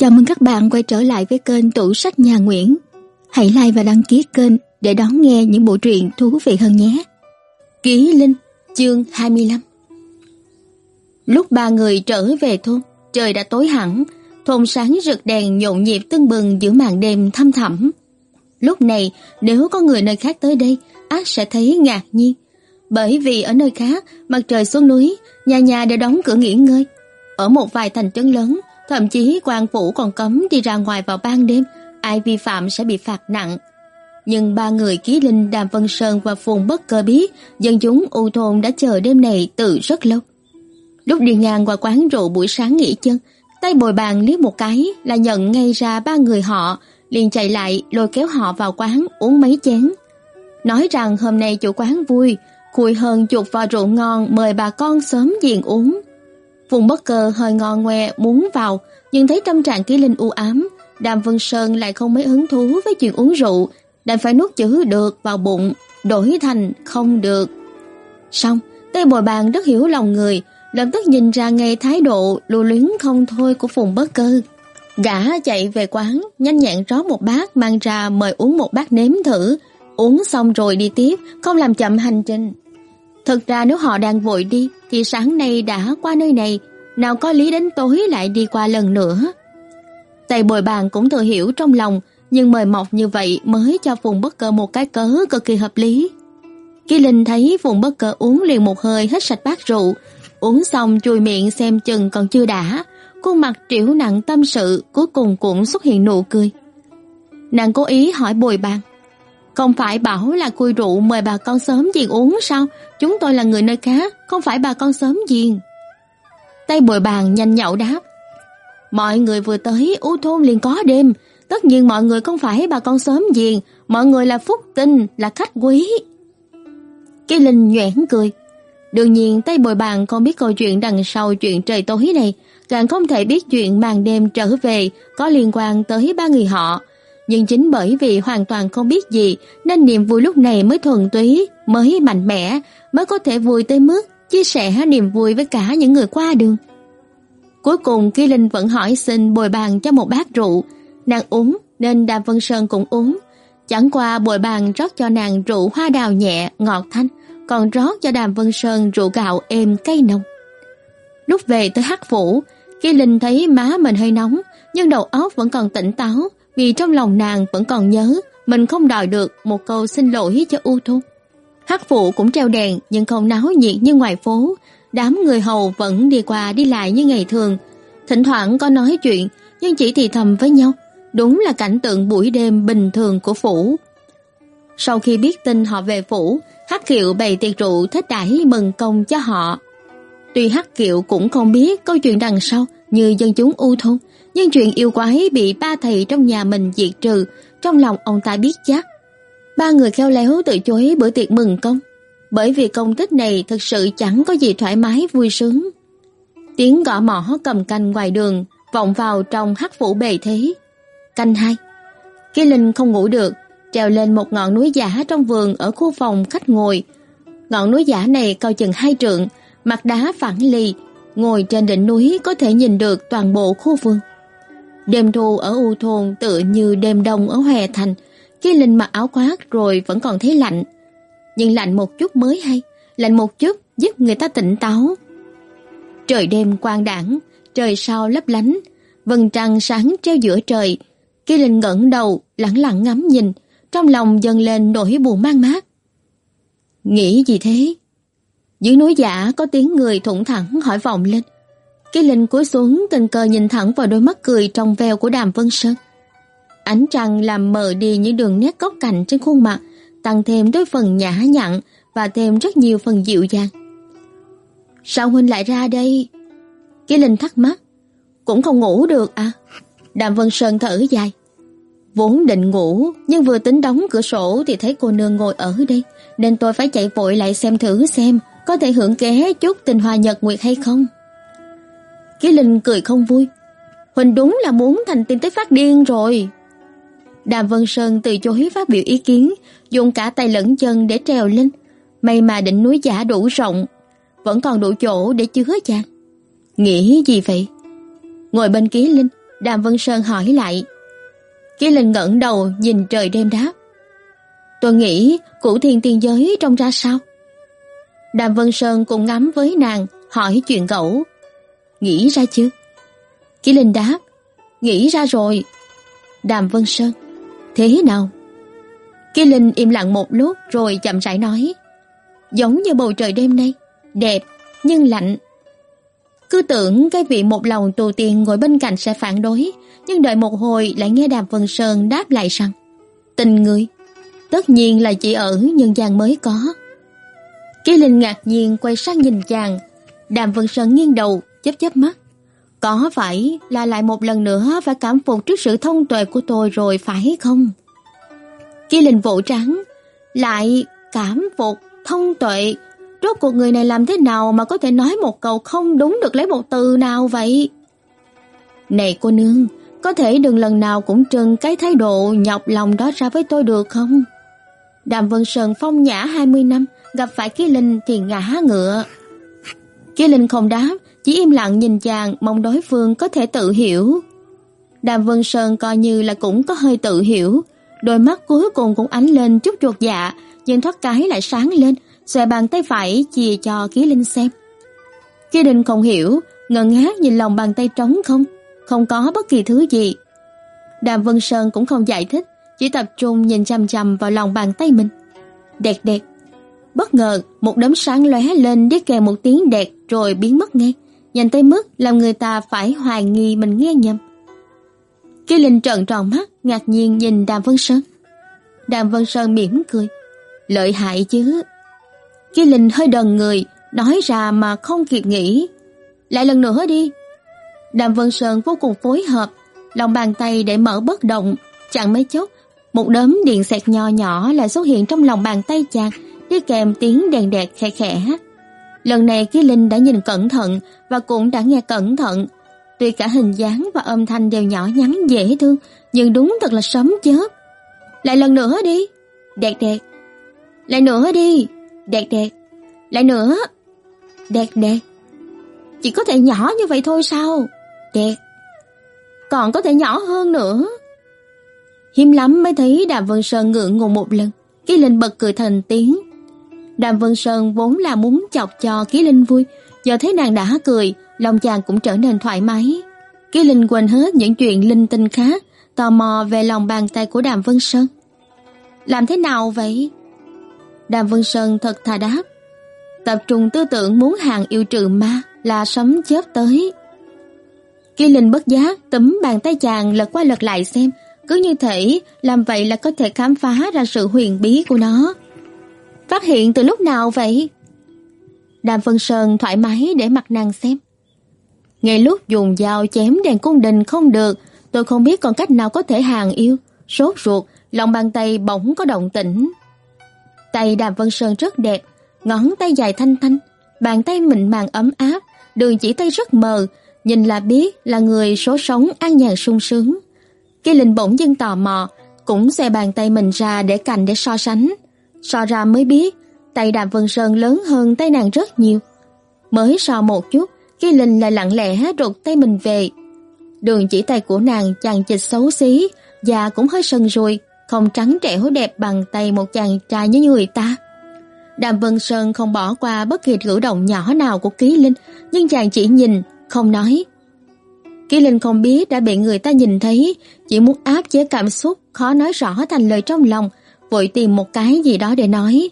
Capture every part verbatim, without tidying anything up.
Chào mừng các bạn quay trở lại với kênh Tủ Sách Nhà Nguyễn. Hãy like và đăng ký kênh để đón nghe những bộ truyện thú vị hơn nhé. Ký Linh, chương hai mươi lăm. Lúc ba người trở về thôn, trời đã tối hẳn, thôn sáng rực đèn nhộn nhịp tưng bừng giữa màn đêm thăm thẳm. Lúc này, nếu có người nơi khác tới đây, ắt sẽ thấy ngạc nhiên. Bởi vì ở nơi khác, mặt trời xuống núi, nhà nhà đều đóng cửa nghỉ ngơi. Ở một vài thành trấn lớn, thậm chí quan phủ còn cấm đi ra ngoài vào ban đêm, ai vi phạm sẽ bị phạt nặng. Nhưng ba người Ký Linh, Đàm Vân Sơn và Phùng Bất Cơ biết dân chúng U thôn đã chờ đêm này từ rất lâu. Lúc đi ngang qua quán rượu buổi sáng nghỉ chân, tay bồi bàn liếc một cái là nhận ngay ra ba người họ, liền chạy lại lôi kéo họ vào quán uống mấy chén. Nói rằng hôm nay chủ quán vui, khui hơn chục vò rượu ngon mời bà con sớm giềng uống. Phùng Bất Cơ hơi ngon ngoe muốn vào, nhưng thấy tâm trạng Ký Linh u ám, Đàm Vân Sơn lại không mấy hứng thú với chuyện uống rượu, đành phải nuốt chữ được vào bụng, đổi thành không được. Xong, tay bồi bàn rất hiểu lòng người, lập tức nhìn ra ngay thái độ lưu luyến không thôi của Phùng Bất Cơ. Gã chạy về quán, nhanh nhẹn rót một bát mang ra mời uống một bát nếm thử, uống xong rồi đi tiếp, không làm chậm hành trình. Thực ra nếu họ đang vội đi thì sáng nay đã qua nơi này, nào có lý đến tối lại đi qua lần nữa. Tay bồi bàn cũng tự hiểu trong lòng, nhưng mời mọc như vậy mới cho Phùng Bất Cơ một cái cớ cực kỳ hợp lý. Ký Linh thấy Phùng Bất Cơ uống liền một hơi hết sạch bát rượu, uống xong chùi miệng xem chừng còn chưa đã, khuôn mặt trĩu nặng tâm sự cuối cùng cũng xuất hiện nụ cười. Nàng cố ý hỏi bồi bàn: "Không phải bảo là khui rượu mời bà con sớm giềng uống sao? Chúng tôi là người nơi khác, không phải bà con sớm giềng." Tay bồi bàn nhanh nhậu đáp: "Mọi người vừa tới U thôn liền có đêm, tất nhiên mọi người không phải bà con sớm giềng, mọi người là phúc tinh, là khách quý." Cái Linh nhoẻn cười. Đương nhiên tay bồi bàn không biết câu chuyện đằng sau chuyện trời tối này, càng không thể biết chuyện màn đêm trở về có liên quan tới ba người họ. Nhưng chính bởi vì hoàn toàn không biết gì nên niềm vui lúc này mới thuần túy, mới mạnh mẽ, mới có thể vui tới mức chia sẻ niềm vui với cả những người qua đường. Cuối cùng Ký Linh vẫn hỏi xin bồi bàn cho một bát rượu. Nàng uống nên Đàm Vân Sơn cũng uống. Chẳng qua bồi bàn rót cho nàng rượu hoa đào nhẹ, ngọt thanh, còn rót cho Đàm Vân Sơn rượu gạo êm cay nồng. Lúc về tới Hắc Phủ, Ký Linh thấy má mình hơi nóng, nhưng đầu óc vẫn còn tỉnh táo, vì trong lòng nàng vẫn còn nhớ mình không đòi được một câu xin lỗi cho U thôn. Hắc Phủ cũng treo đèn nhưng không náo nhiệt như ngoài phố, đám người hầu vẫn đi qua đi lại như ngày thường, thỉnh thoảng có nói chuyện nhưng chỉ thì thầm với nhau, đúng là cảnh tượng buổi đêm bình thường của phủ. Sau khi biết tin họ về phủ, Hắc Kiệu bày tiệc rượu thích đãi mừng công cho họ. Tuy Hắc Kiệu cũng không biết câu chuyện đằng sau như dân chúng U thôn, nhưng chuyện yêu quái bị ba thầy trong nhà mình diệt trừ, trong lòng ông ta biết chắc. Ba người khéo léo từ chối bữa tiệc mừng công, bởi vì công tích này thực sự chẳng có gì thoải mái vui sướng. Tiếng gõ mõ cầm canh ngoài đường vọng vào trong Hắc Phủ bề thế. Canh hai. Ký Linh không ngủ được, trèo lên một ngọn núi giả trong vườn ở khu phòng khách ngồi. Ngọn núi giả này cao chừng hai trượng, mặt đá phẳng lì, ngồi trên đỉnh núi có thể nhìn được toàn bộ khu vườn. Đêm thu ở U thôn tựa như đêm đông ở Hoè Thành. Ký Linh mặc áo khoác rồi vẫn còn thấy lạnh, nhưng lạnh một chút mới hay, lạnh một chút giúp người ta tỉnh táo. Trời đêm quang đãng, trời sao lấp lánh, vầng trăng sáng treo giữa trời. Ký Linh ngẩng đầu lẳng lặng ngắm nhìn, trong lòng dâng lên nỗi buồn man mác. Nghĩ gì thế? Dưới núi giả có tiếng người thủng thẳng hỏi vọng lên. Ký Linh cúi xuống tình cờ nhìn thẳng vào đôi mắt cười trong veo của Đàm Vân Sơn. Ánh trăng làm mờ đi những đường nét góc cạnh trên khuôn mặt, tăng thêm đôi phần nhã nhặn và thêm rất nhiều phần dịu dàng. Sao huynh lại ra đây? Ký Linh thắc mắc. Cũng không ngủ được à? Đàm Vân Sơn thở dài. Vốn định ngủ, nhưng vừa tính đóng cửa sổ thì thấy cô nương ngồi ở đây, nên tôi phải chạy vội lại xem thử xem có thể hưởng ké chút tình hoa nhật nguyệt hay không. Ký Linh cười không vui. Huynh đúng là muốn thành tiên tới phát điên rồi. Đàm Vân Sơn từ chối phát biểu ý kiến, dùng cả tay lẫn chân để trèo lên. May mà đỉnh núi giả đủ rộng, vẫn còn đủ chỗ để chứa chàng. Nghĩ gì vậy? Ngồi bên Ký Linh, Đàm Vân Sơn hỏi lại. Ký Linh ngẩng đầu nhìn trời đêm đáp. Tôi nghĩ Cửu Thiên tiên giới trông ra sao? Đàm Vân Sơn cùng ngắm với nàng, hỏi chuyện cẩu. Nghĩ ra chưa? Ký Linh đáp. Nghĩ ra rồi. Đàm Vân Sơn. Thế nào? Ký Linh im lặng một lúc rồi chậm rãi nói. Giống như bầu trời đêm nay, đẹp nhưng lạnh. Cứ tưởng cái vị một lòng tù tiền ngồi bên cạnh sẽ phản đối, nhưng đợi một hồi lại nghe Đàm Vân Sơn đáp lại rằng tình người tất nhiên là chỉ ở nhân gian mới có. Ký Linh ngạc nhiên quay sang nhìn chàng. Đàm Vân Sơn nghiêng đầu chớp chớp mắt. Có phải là lại một lần nữa phải cảm phục trước sự thông tuệ của tôi rồi phải không? Ký Linh vỗ trán. Lại cảm phục, thông tuệ. Rốt cuộc người này làm thế nào mà có thể nói một câu không đúng được lấy một từ nào vậy? Này cô nương, có thể đừng lần nào cũng trưng cái thái độ nhọc lòng đó ra với tôi được không? Đàm Vân Sơn phong nhã hai mươi năm, gặp phải Ký Linh thì ngã ngựa. Ký Linh không đáp, chỉ im lặng nhìn chàng, mong đối phương có thể tự hiểu. Đàm Vân Sơn coi như là cũng có hơi tự hiểu, đôi mắt cuối cùng cũng ánh lên chút chuột dạ, nhưng thoát cái lại sáng lên, xòe bàn tay phải chìa cho Ký Linh xem. Ký Linh không hiểu, ngơ ngác nhìn lòng bàn tay trống không, không có bất kỳ thứ gì. Đàm Vân Sơn cũng không giải thích, chỉ tập trung nhìn chằm chằm vào lòng bàn tay mình. Đẹt đẹt. Bất ngờ, một đốm sáng lóe lên đi kèm một tiếng đẹt rồi biến mất ngay, nhanh tới mức làm người ta phải hoài nghi mình nghe nhầm. Ký Linh trợn tròn mắt, ngạc nhiên nhìn Đàm Vân Sơn. Đàm Vân Sơn mỉm cười. Lợi hại chứ. Ký Linh hơi đần người, nói ra mà không kịp nghĩ. Lại lần nữa đi. Đàm Vân Sơn vô cùng phối hợp, lòng bàn tay để mở bất động, chẳng mấy chốc, một đốm điện xẹt nho nhỏ lại xuất hiện trong lòng bàn tay chàng, đi kèm tiếng đèn đẹt khẽ khẽ. Lần này Ký Linh đã nhìn cẩn thận và cũng đã nghe cẩn thận. Tuy cả hình dáng và âm thanh đều nhỏ nhắn dễ thương, nhưng đúng thật là sấm chớp. Lại lần nữa đi. Đẹt đẹt. Lại nữa đi. Đẹt đẹt. Lại nữa. Đẹt đẹt. Chỉ có thể nhỏ như vậy thôi sao? Đẹt. Còn có thể nhỏ hơn nữa. Hiếm lắm mới thấy Đàm Vân Sơn ngượng ngùng một lần. Ký Linh bật cười thành tiếng. Đàm Vân Sơn vốn là muốn chọc cho Ký Linh vui, giờ thấy nàng đã cười, lòng chàng cũng trở nên thoải mái. Ký Linh quên hết những chuyện linh tinh khác, tò mò về lòng bàn tay của Đàm Vân Sơn. Làm thế nào vậy? Đàm Vân Sơn thật thà đáp. Tập trung tư tưởng muốn hàng yêu trừ ma là sấm chớp tới. Ký Linh bất giác túm bàn tay chàng lật qua lật lại xem, cứ như thể làm vậy là có thể khám phá ra sự huyền bí của nó. Phát hiện từ lúc nào vậy? Đàm Vân Sơn thoải mái để mặt nàng xem. Ngay lúc dùng dao chém đèn cung đình không được, tôi không biết còn cách nào có thể hàng yêu. Sốt ruột, lòng bàn tay bỗng có động tĩnh. Tay Đàm Vân Sơn rất đẹp, ngón tay dài thanh thanh, bàn tay mịn màng ấm áp, đường chỉ tay rất mờ, nhìn là biết là người số sống an nhàn sung sướng. Ký Linh bỗng dưng tò mò, cũng xòe bàn tay mình ra để cạnh để so sánh. So ra mới biết, tay Đàm Vân Sơn lớn hơn tay nàng rất nhiều. Mới so một chút, Ký Linh lại lặng lẽ rụt tay mình về. Đường chỉ tay của nàng chằng chịt xấu xí, da cũng hơi sần sùi, không trắng trẻo đẹp bằng tay một chàng trai như người ta. Đàm Vân Sơn không bỏ qua bất kỳ cử động nhỏ nào của Ký Linh, nhưng chàng chỉ nhìn, không nói. Ký Linh không biết đã bị người ta nhìn thấy, chỉ muốn áp chế cảm xúc, khó nói rõ thành lời trong lòng, vội tìm một cái gì đó để nói.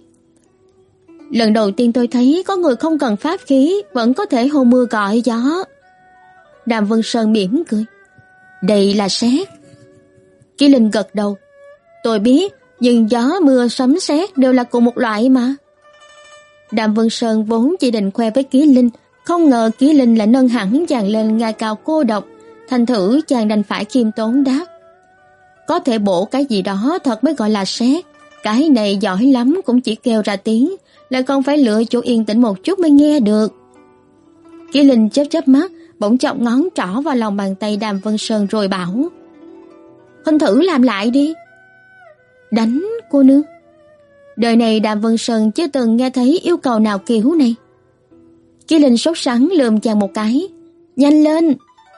Lần đầu tiên tôi thấy có người không cần pháp khí vẫn có thể hô mưa gọi gió. Đàm Vân Sơn mỉm cười. Đây là sét. Ký Linh gật đầu. Tôi biết, nhưng gió mưa sấm sét đều là cùng một loại mà. Đàm Vân Sơn vốn chỉ định khoe với Ký Linh, không ngờ Ký Linh lại nâng hẳn chàng lên ngai cao cô độc, thành thử chàng đành phải khiêm tốn đáp. Có thể bổ cái gì đó thật mới gọi là sét, cái này giỏi lắm cũng chỉ kêu ra tiếng, lại còn phải lựa chỗ yên tĩnh một chút mới nghe được. Ký Linh chớp chớp mắt, bỗng chọc ngón trỏ vào lòng bàn tay Đàm Vân Sơn rồi bảo. Huynh thử làm lại đi. Đánh cô nương. Đời này Đàm Vân Sơn chưa từng nghe thấy yêu cầu nào kiểu này. Ký Linh sốt sắng lườm chàng một cái. Nhanh lên.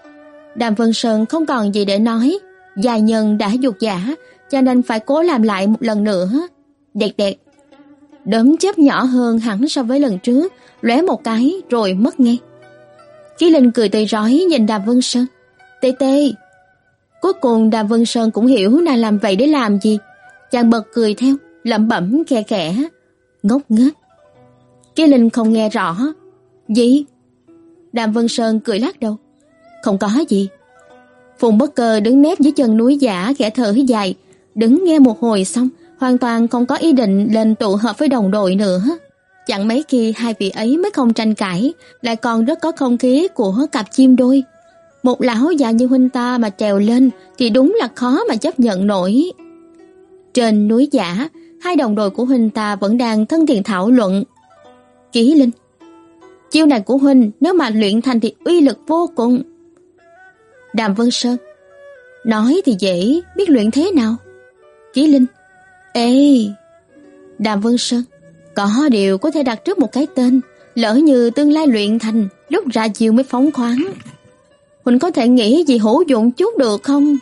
Đàm Vân Sơn không còn gì để nói, gia nhân đã dục giả, cho nên phải cố làm lại một lần nữa. Đẹt đẹt. Đốm chớp nhỏ hơn hẳn so với lần trước, lóe một cái rồi mất ngay. Chí Linh cười tươi rói nhìn Đàm Vân Sơn. Tê tê. Cuối cùng Đàm Vân Sơn cũng hiểu nàng làm vậy để làm gì. Chàng bật cười theo, lẩm bẩm khe khẽ. Ngốc nghếch. Chí Linh không nghe rõ. Gì? Đàm Vân Sơn cười lắc đầu. Không có gì. Phùng Bất Cơ đứng nép dưới chân núi giả khẽ thở dài, đứng nghe một hồi xong, hoàn toàn không có ý định lên tụ họp với đồng đội nữa. Chẳng mấy khi hai vị ấy mới không tranh cãi, lại còn rất có không khí của cặp chim đôi. Một lão già như huynh ta mà trèo lên thì đúng là khó mà chấp nhận nổi. Trên núi giả, hai đồng đội của huynh ta vẫn đang thân thiện thảo luận. Kỷ Linh, chiêu này của huynh nếu mà luyện thành thì uy lực vô cùng. Đàm Vân Sơn, nói thì dễ, biết luyện thế nào? Kỷ Linh, ê. Đàm Vân Sơn, có điều có thể đặt trước một cái tên, lỡ như tương lai luyện thành, lúc ra chiêu mới phóng khoáng. Huynh có thể nghĩ gì hữu dụng chút được không?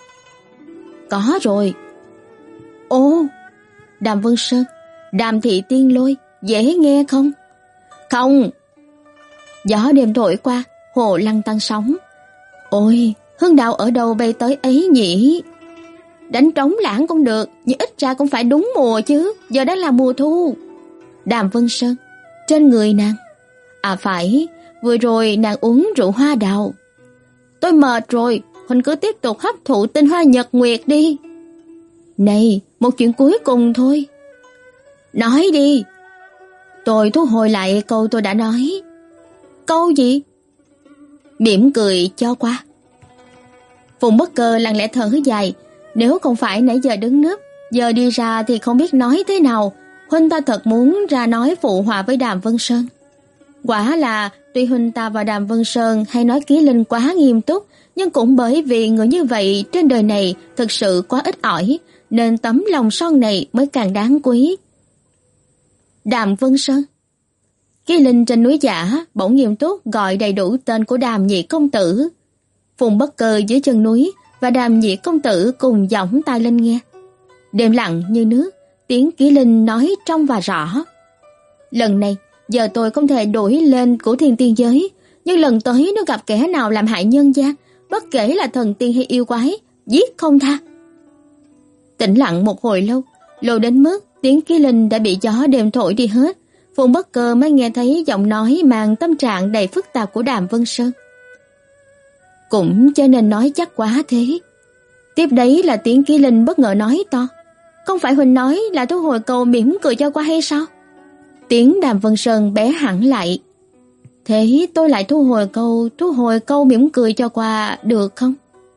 Có rồi. Ồ, Đàm Vân Sơn, Đàm thị tiên lôi, dễ nghe không? Không. Gió đêm thổi qua, hồ lăn tăn sóng. Ôi, Hương đạo ở đâu bay tới ấy nhỉ? Đánh trống lãng cũng được, nhưng ít ra cũng phải đúng mùa chứ, giờ đã là mùa thu. Đàm Vân Sơn, trên người nàng. À phải, vừa rồi nàng uống rượu hoa đào. Tôi mệt rồi, huynh cứ tiếp tục hấp thụ tinh hoa nhật nguyệt đi. Này, một chuyện cuối cùng thôi. Nói đi. Tôi thu hồi lại câu tôi đã nói. Câu gì? Mỉm cười cho qua. Phùng Bất Cơ lặng lẽ thở dài, nếu không phải nãy giờ đứng nấp, giờ đi ra thì không biết nói thế nào. Huynh ta thật muốn ra nói phụ họa với Đàm Vân Sơn. Quả là tuy huynh ta và Đàm Vân Sơn hay nói Kỷ Linh quá nghiêm túc, nhưng cũng bởi vì người như vậy trên đời này thực sự quá ít ỏi, nên tấm lòng son này mới càng đáng quý. Đàm Vân Sơn. Kỷ Linh trên núi giả bỗng nghiêm túc gọi đầy đủ tên của Đàm nhị công tử. Phùng Bất Cơ dưới chân núi và Đàm nhị công tử cùng giỏng tai lên nghe. Đêm lặng như nước, tiếng Kỷ Linh nói trong và rõ. Lần này, giờ tôi không thể đuổi lên của thiên tiên giới, nhưng lần tới nếu gặp kẻ nào làm hại nhân gian, bất kể là thần tiên hay yêu quái, giết không tha. Tĩnh lặng một hồi lâu, lâu đến mức tiếng Kỷ Linh đã bị gió đêm thổi đi hết. Phùng Bất Cơ mới nghe thấy giọng nói mang tâm trạng đầy phức tạp của Đàm Vân Sơn. Cũng cho nên nói chắc quá thế. Tiếp đấy là tiếng Kỷ Linh bất ngờ nói to. Không phải huynh nói là thu hồi câu mỉm cười cho qua hay sao? Tiếng Đàm Vân Sơn bé hẳn lại. Thế tôi lại thu hồi câu, thu hồi câu mỉm cười cho qua được không?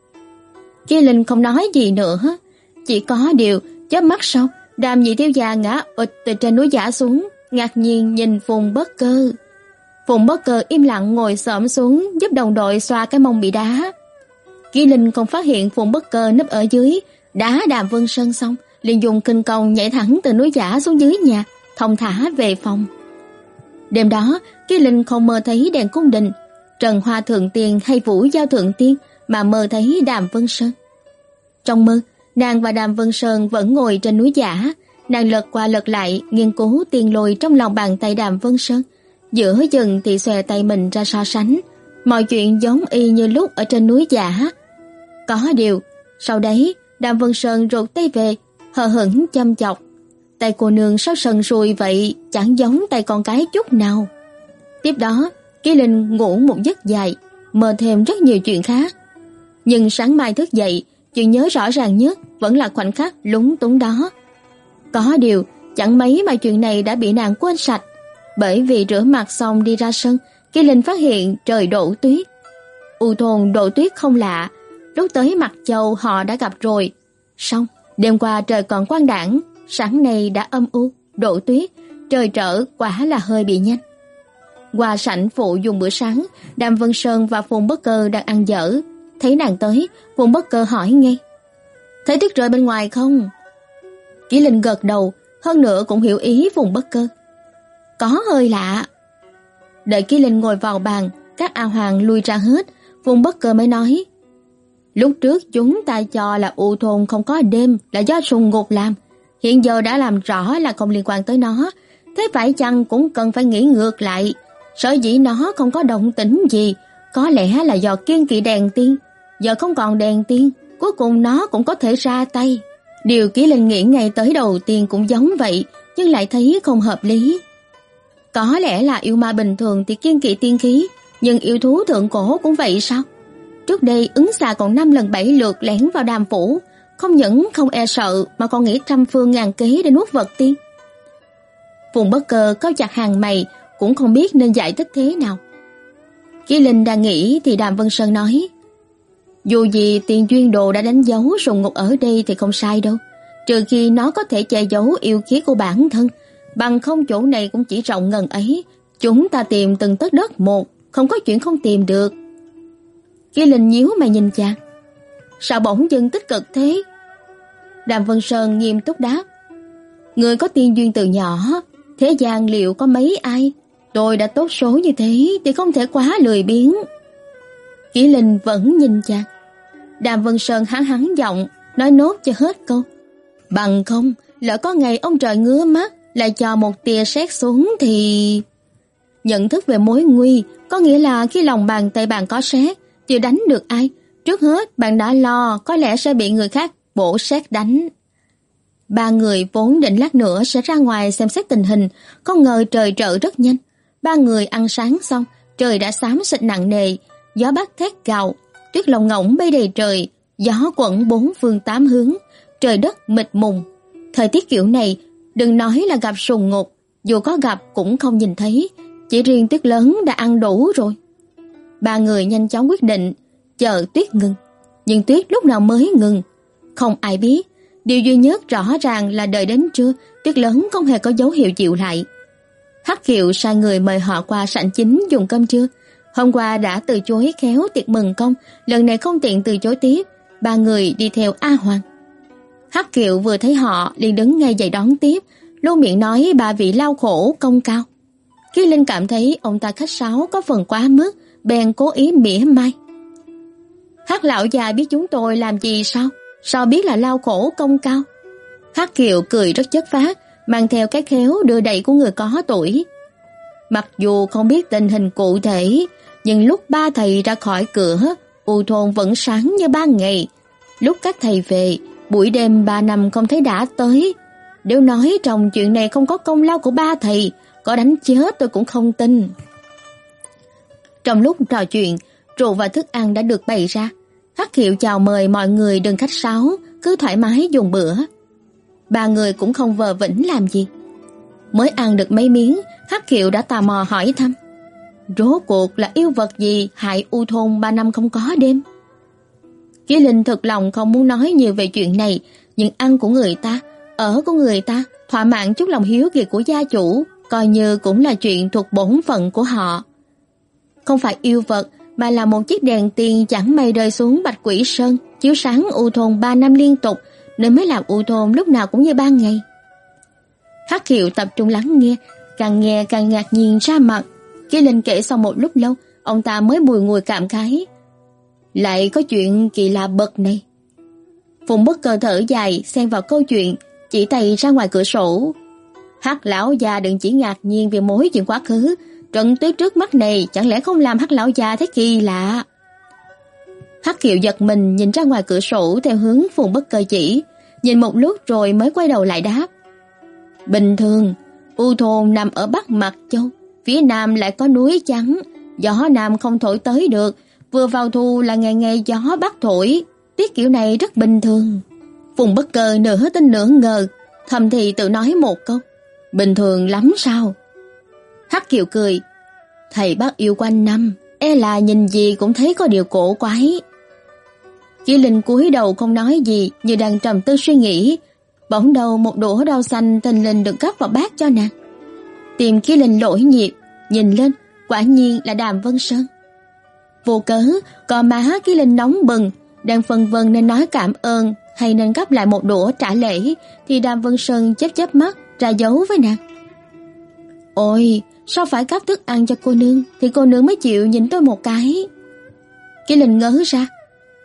Kỷ Linh không nói gì nữa. Chỉ có điều, chớp mắt sau, Đàm nhị thiếu gia ngã ụt từ trên núi giả xuống, ngạc nhiên nhìn Phùng Bất Cơ. Phùng Bất Cơ im lặng ngồi xổm xuống giúp đồng đội xoa cái mông bị đá. Kỷ Linh không phát hiện Phùng Bất Cơ núp ở dưới, đá Đàm Vân Sơn xong, liền dùng kinh công nhảy thẳng từ núi giả xuống dưới nhà, thong thả về phòng. Đêm đó, Kỷ Linh không mơ thấy đèn cung đình, Trần Hoa Thượng Tiên hay Vũ Giao Thượng Tiên, mà mơ thấy Đàm Vân Sơn. Trong mơ, nàng và Đàm Vân Sơn vẫn ngồi trên núi giả, nàng lật qua lật lại nghiên cứu tiên lôi trong lòng bàn tay Đàm Vân Sơn. Giữa chừng thì xòe tay mình ra so sánh, mọi chuyện giống y như lúc ở trên núi giả. Có điều, sau đấy Đàm Vân Sơn rụt tay về, hờ hững chăm chọc. Tay cô nương sao sần sùi vậy, chẳng giống tay con cái chút nào. Tiếp đó, Kỷ Linh ngủ một giấc dài, mơ thêm rất nhiều chuyện khác. Nhưng sáng mai thức dậy, chuyện nhớ rõ ràng nhất vẫn là khoảnh khắc lúng túng đó. Có điều, chẳng mấy mà chuyện này đã bị nàng quên sạch. Bởi vì rửa mặt xong đi ra sân, Kỷ Linh phát hiện trời đổ tuyết. U thôn đổ tuyết không lạ, lúc tới Mặt Châu họ đã gặp rồi. Xong, đêm qua trời còn quang đãng, sáng nay đã âm u, đổ tuyết, trời trở quả là hơi bị nhanh. Qua sảnh phụ dùng bữa sáng, Đàm Vân Sơn và Phùng Bất Cơ đang ăn dở. Thấy nàng tới, Phùng Bất Cơ hỏi ngay. Thấy tuyết rơi bên ngoài không? Kỷ Linh gật đầu, hơn nữa cũng hiểu ý Phùng Bất Cơ. Có hơi lạ. Đợi Kỷ Linh ngồi vào bàn, các A Hoàng lui ra hết, Phùng Bất Cơ mới nói. Lúc trước chúng ta cho là U Thôn không có đêm là do Sùng Ngục làm, hiện giờ đã làm rõ là không liên quan tới nó, thế phải chăng cũng cần phải nghĩ ngược lại, sở dĩ nó không có động tĩnh gì, có lẽ là do kiêng kỵ đèn tiên, giờ không còn đèn tiên, cuối cùng nó cũng có thể ra tay. Điều Ký Linh nghĩ ngay tới đầu tiên cũng giống vậy, nhưng lại thấy không hợp lý. Có lẽ là yêu ma bình thường thì kiêng kỵ tiên khí, nhưng yêu thú thượng cổ cũng vậy sao? Trước đây ứng xà còn năm lần bảy lượt lẻn vào Đàm phủ, không những không e sợ mà còn nghĩ trăm phương ngàn kế để nuốt vật tiên. Phùng Bất Cơ cau chặt hàng mày, cũng không biết nên giải thích thế nào. Ký Linh đang nghĩ thì Đàm Vân Sơn nói: dù gì Tiền Duyên Đồ đã đánh dấu Sùng Ngục ở đây thì không sai đâu, trừ khi nó có thể che giấu yêu khí của bản thân, bằng không chỗ này cũng chỉ rộng ngần ấy, chúng ta tìm từng tấc đất một, không có chuyện không tìm được. Ký Linh nhíu mày nhìn chàng: sao bỗng dưng tích cực thế? Đàm Vân Sơn nghiêm túc đáp: người có tiên duyên từ nhỏ, thế gian liệu có mấy ai, tôi đã tốt số như thế thì không thể quá lười biếng. Ký Linh vẫn nhìn chàng. Đàm Vân Sơn hắng hắng giọng nói nốt cho hết câu: bằng không lỡ có ngày ông trời ngứa mắt lại cho một tia sét xuống thì... Nhận thức về mối nguy có nghĩa là khi lòng bàn tay bạn có sét, chưa đánh được ai, trước hết bạn đã lo có lẽ sẽ bị người khác bổ sét đánh. Ba người vốn định lát nữa sẽ ra ngoài xem xét tình hình, không ngờ trời trở rất nhanh. Ba người ăn sáng xong, trời đã xám xịt nặng nề, gió bắc thét gào, tuyết lồng ngỗng bay đầy trời, gió quẩn bốn phương tám hướng, trời đất mịt mùng. Thời tiết kiểu này, đừng nói là gặp Sùng Ngục, dù có gặp cũng không nhìn thấy, chỉ riêng tuyết lớn đã ăn đủ rồi. Ba người nhanh chóng quyết định chờ tuyết ngừng, nhưng tuyết lúc nào mới ngừng, không ai biết. Điều duy nhất rõ ràng là đợi đến trưa, tuyết lớn không hề có dấu hiệu dịu lại. Hắc Kiều sai người mời họ qua sảnh chính dùng cơm trưa. Hôm qua đã từ chối khéo tiệc mừng công, lần này không tiện từ chối tiếp. Ba người đi theo A Hoàng. Hắc Kiều vừa thấy họ liền đứng ngay dậy đón tiếp, luôn miệng nói ba vị lao khổ công cao. Ký Linh cảm thấy ông ta khách sáo có phần quá mức, bèn cố ý mỉa mai: Hắc lão già biết chúng tôi làm gì sao? Sao biết là lao khổ công cao? Hắc Kiều cười rất chất phác, mang theo cái khéo đưa đẩy của người có tuổi. Mặc dù không biết tình hình cụ thể, nhưng lúc ba thầy ra khỏi cửa, U Thôn vẫn sáng như ban ngày. Lúc các thầy về, buổi đêm ba năm không thấy đã tới. Nếu nói trong chuyện này không có công lao của ba thầy, có đánh chết tôi cũng không tin. Trong lúc trò chuyện, rượu và thức ăn đã được bày ra. Hắc Kiều chào mời mọi người đừng khách sáo, cứ thoải mái dùng bữa. Ba người cũng không vờ vĩnh làm gì. Mới ăn được mấy miếng, Hắc Kiều đã tò mò hỏi thăm: rốt cuộc là yêu vật gì hại U Thôn ba năm không có đêm? Ký Linh thực lòng không muốn nói nhiều về chuyện này, nhưng ăn của người ta, ở của người ta, thỏa mãn chút lòng hiếu kỳ của gia chủ, coi như cũng là chuyện thuộc bổn phận của họ. Không phải yêu vật, mà là một chiếc đèn tiền chẳng may rơi xuống Bạch Quỷ Sơn, chiếu sáng U Thôn ba năm liên tục, nên mới làm U Thôn lúc nào cũng như ban ngày. Hắc Kiều tập trung lắng nghe, càng nghe càng ngạc nhiên ra mặt. Ký Linh kể xong một lúc lâu, ông ta mới bùi ngùi cảm khái: lại có chuyện kỳ lạ bậc này. Phùng Bất Cơ thở dài xen vào câu chuyện, chỉ tay ra ngoài cửa sổ: Hắc lão già đừng chỉ ngạc nhiên về mối chuyện quá khứ, trận tuyết trước mắt này chẳng lẽ không làm Hắc lão già thấy kỳ lạ? Hắc Kiều giật mình nhìn ra ngoài cửa sổ theo hướng Phùng Bất Cơ chỉ, nhìn một lúc rồi mới quay đầu lại đáp: bình thường, U Thôn nằm ở Bắc Mặt Châu, phía nam lại có núi trắng, gió nam không thổi tới được, vừa vào thu là ngày ngày gió bắc thổi, tiết kiểu này rất bình thường. Phùng Bất Cơ nửa tin nửa ngờ, thầm thì tự nói một câu: bình thường lắm sao? Hắc Kiều cười: thầy bác yêu quanh năm, e là nhìn gì cũng thấy có điều cổ quái. Ký Linh cúi đầu không nói gì, như đang trầm tư suy nghĩ. Bỗng đầu một đũa rau xanh thình lình được gắp vào bát cho nàng. Tim Ký Linh lỗi nhịp, nhìn lên, quả nhiên là Đàm Vân Sơn. Vô cớ, cò má Ký Linh nóng bừng, đang phân vân nên nói cảm ơn hay nên gắp lại một đũa trả lễ, thì Đàm Vân Sơn chớp chớp mắt ra dấu với nàng. Ôi, sao phải gắp thức ăn cho cô nương thì cô nương mới chịu nhìn tôi một cái? Ký Linh ngớ ra.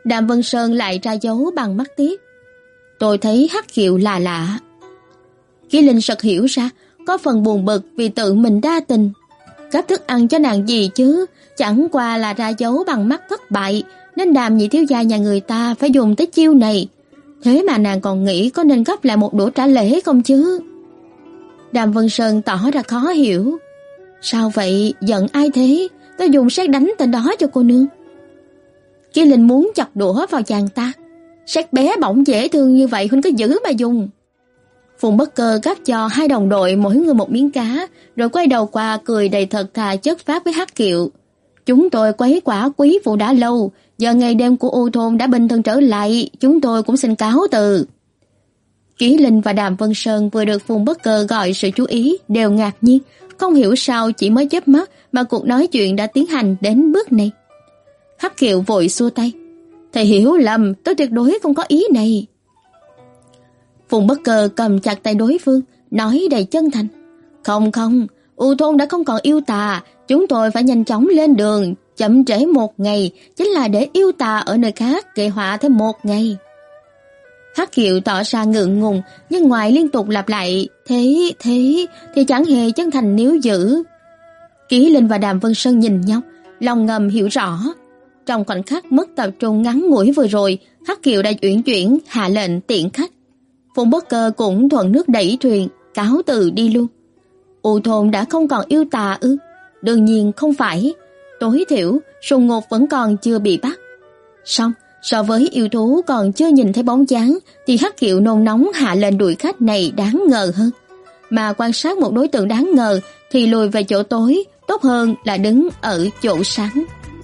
Đàm Vân Sơn lại ra dấu bằng mắt tiếp. Tôi thấy Hắc Kiều là lạ. Ký Linh sực hiểu ra, có phần buồn bực vì tự mình đa tình. Cấp thức ăn cho nàng gì chứ, chẳng qua là ra dấu bằng mắt thất bại, nên Đàm nhị thiếu gia nhà người ta phải dùng tới chiêu này. Thế mà nàng còn nghĩ có nên gấp lại một đũa trả lễ không chứ? Đàm Vân Sơn tỏ ra khó hiểu. Sao vậy, giận ai thế? Tôi dùng sét đánh tên đó cho cô nương. Ký Linh muốn chọc đũa vào chàng ta. Sét bé bỏng dễ thương như vậy huynh cứ giữ mà dùng. Phùng Bất Cơ gắp cho hai đồng đội mỗi người một miếng cá, rồi quay đầu qua cười đầy thật thà chất phác với Hắc Kiều. Chúng tôi quấy quả quý phụ đã lâu, giờ ngày đêm của U thôn đã bình thường trở lại, chúng tôi cũng xin cáo từ. Ký Linh và Đàm Vân Sơn vừa được Phùng Bất Cơ gọi sự chú ý đều ngạc nhiên, không hiểu sao chỉ mới chớp mắt mà cuộc nói chuyện đã tiến hành đến bước này. Hắc Kiều vội xua tay. Thầy hiểu lầm, tôi tuyệt đối không có ý này. Phùng Bất Cơ cầm chặt tay đối phương, nói đầy chân thành. Không không, U thôn đã không còn yêu tà, chúng tôi phải nhanh chóng lên đường, chậm trễ một ngày chính là để yêu tà ở nơi khác gây họa thêm một ngày. Hắc Kiều tỏ ra ngượng ngùng, nhưng ngoài liên tục lặp lại thế thế thì chẳng hề chân thành níu giữ. Ký Linh và Đàm Vân Sơn nhìn nhau, lòng ngầm hiểu rõ. Trong khoảnh khắc mất tập trung ngắn ngủi vừa rồi, Hắc Kiều đã uyển chuyển hạ lệnh tiễn khách. Phùng Bất Cơ cũng thuận nước đẩy thuyền, cáo từ đi luôn. U thôn đã không còn yêu tà ư? Đương nhiên không phải, tối thiểu Sùng Ngột vẫn còn chưa bị bắt. Xong, so với yêu thú còn chưa nhìn thấy bóng dáng thì Hắc Kiều nôn nóng hạ lệnh đuổi khách này đáng ngờ hơn. Mà quan sát một đối tượng đáng ngờ thì lùi về chỗ tối, tốt hơn là đứng ở chỗ sáng.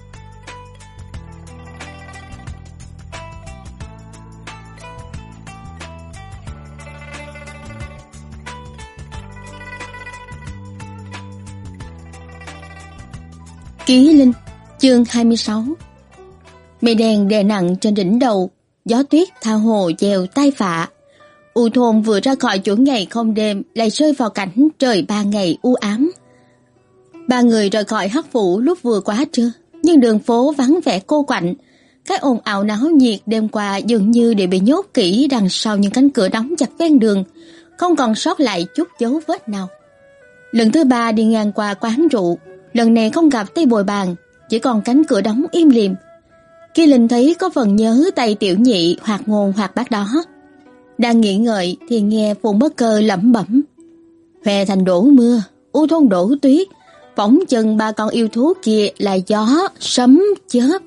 Ký Linh, chương hai mươi sáu. Mây đen đè nặng trên đỉnh đầu, gió tuyết tha hồ dèo tai phạ. U thôn vừa ra khỏi chuỗi ngày không đêm lại rơi vào cảnh trời ba ngày u ám. Ba người rời khỏi Hắc phủ lúc vừa quá trưa, nhưng đường phố vắng vẻ cô quạnh. Cái ồn ào náo nhiệt đêm qua dường như đều bị nhốt kỹ đằng sau những cánh cửa đóng chặt ven đường, không còn sót lại chút dấu vết nào. Lần thứ ba đi ngang qua quán rượu, lần này không gặp tay bồi bàn, chỉ còn cánh cửa đóng im lìm. Khi Linh thấy có phần nhớ tay tiểu nhị hoạt ngôn hoạt bát đó. Đang nghĩ ngợi thì nghe Phùng Bất Cơ lẩm bẩm. Huệ thành đổ mưa, U thôn đổ tuyết, phỏng chừng ba con yêu thú kia là gió, sấm, chớp.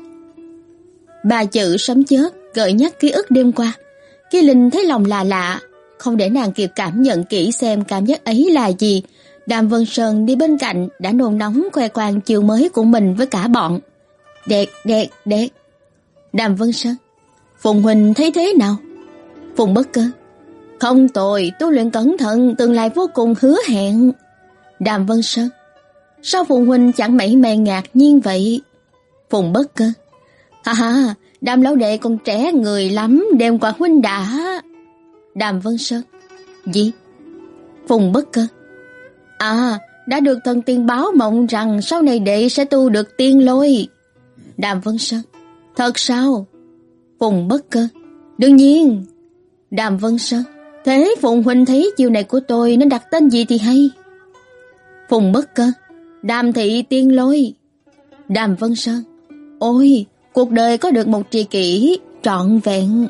Ba chữ sấm chớp gợi nhắc ký ức đêm qua. Khi Linh thấy lòng lạ lạ, không để nàng kịp cảm nhận kỹ xem cảm giác ấy là gì. Đàm Vân Sơn đi bên cạnh đã nôn nóng khoe khoang chiều mới của mình với cả bọn. Đẹp, đẹp, đẹp. Đàm Vân Sơn, Phùng huynh thấy thế nào? Phùng Bất Cơ, không tồi, tu luyện cẩn thận, tương lai vô cùng hứa hẹn. Đàm Vân Sơn, sao Phùng huynh chẳng mảy may ngạc nhiên vậy? Phùng Bất Cơ, ha ha, Đàm lão đệ còn trẻ người lắm, đêm qua huynh đã. Đàm Vân Sơn, gì? Phùng Bất Cơ, à, đã được thần tiên báo mộng rằng sau này đệ sẽ tu được tiên lôi. Đàm Vân Sơn, thật sao? Phùng Bất Cơ, đương nhiên. Đàm Vân Sơn, thế Phùng huynh thấy chiều này của tôi nên đặt tên gì thì hay? Phùng Bất Cơ, Đàm thị tiên lôi. Đàm Vân Sơn, ôi, cuộc đời có được một tri kỷ trọn vẹn.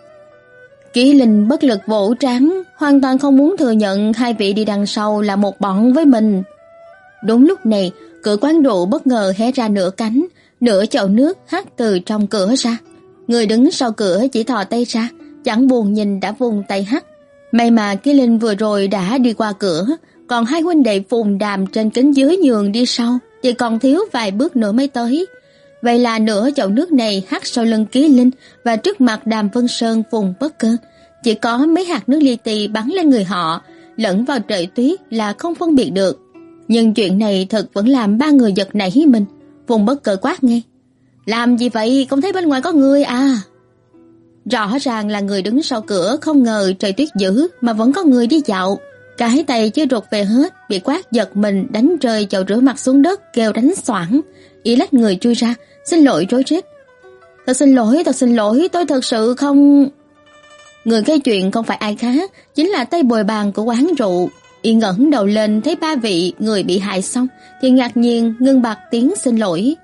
Ký Linh bất lực vỗ trán, hoàn toàn không muốn thừa nhận hai vị đi đằng sau là một bọn với mình. Đúng lúc này, cửa quán rượu bất ngờ hé ra nửa cánh, nửa chậu nước hắt từ trong cửa ra. Người đứng sau cửa chỉ thò tay ra, chẳng buồn nhìn đã vùng tay hắt. May mà Ký Linh vừa rồi đã đi qua cửa, còn hai huynh đệ Phùng Đàm trên kính dưới nhường đi sau, chỉ còn thiếu vài bước nữa mới tới. Vậy là nửa chậu nước này hắt sau lưng Ký Linh và trước mặt Đàm Vân Sơn, Phùng Bất Cơ. Chỉ có mấy hạt nước li ti bắn lên người họ, lẫn vào trời tuyết là không phân biệt được. Nhưng chuyện này thật vẫn làm ba người giật nảy mình. Phùng Bất Cơ quát nghe. Làm gì vậy, không thấy bên ngoài có người à? Rõ ràng là người đứng sau cửa không ngờ trời tuyết dữ mà vẫn có người đi dạo. Cái tay chưa rụt về hết, bị quát giật mình đánh rơi chậu rửa mặt xuống đất kêu đánh xoảng. Ý lách người chui ra, xin lỗi rối rít. Thật xin lỗi, thật xin lỗi, tôi thật sự không... Người gây chuyện không phải ai khác, chính là tay bồi bàn của quán rượu. Y ngẩng đầu lên thấy ba vị người bị hại xong thì ngạc nhiên ngưng bặt tiếng xin lỗi.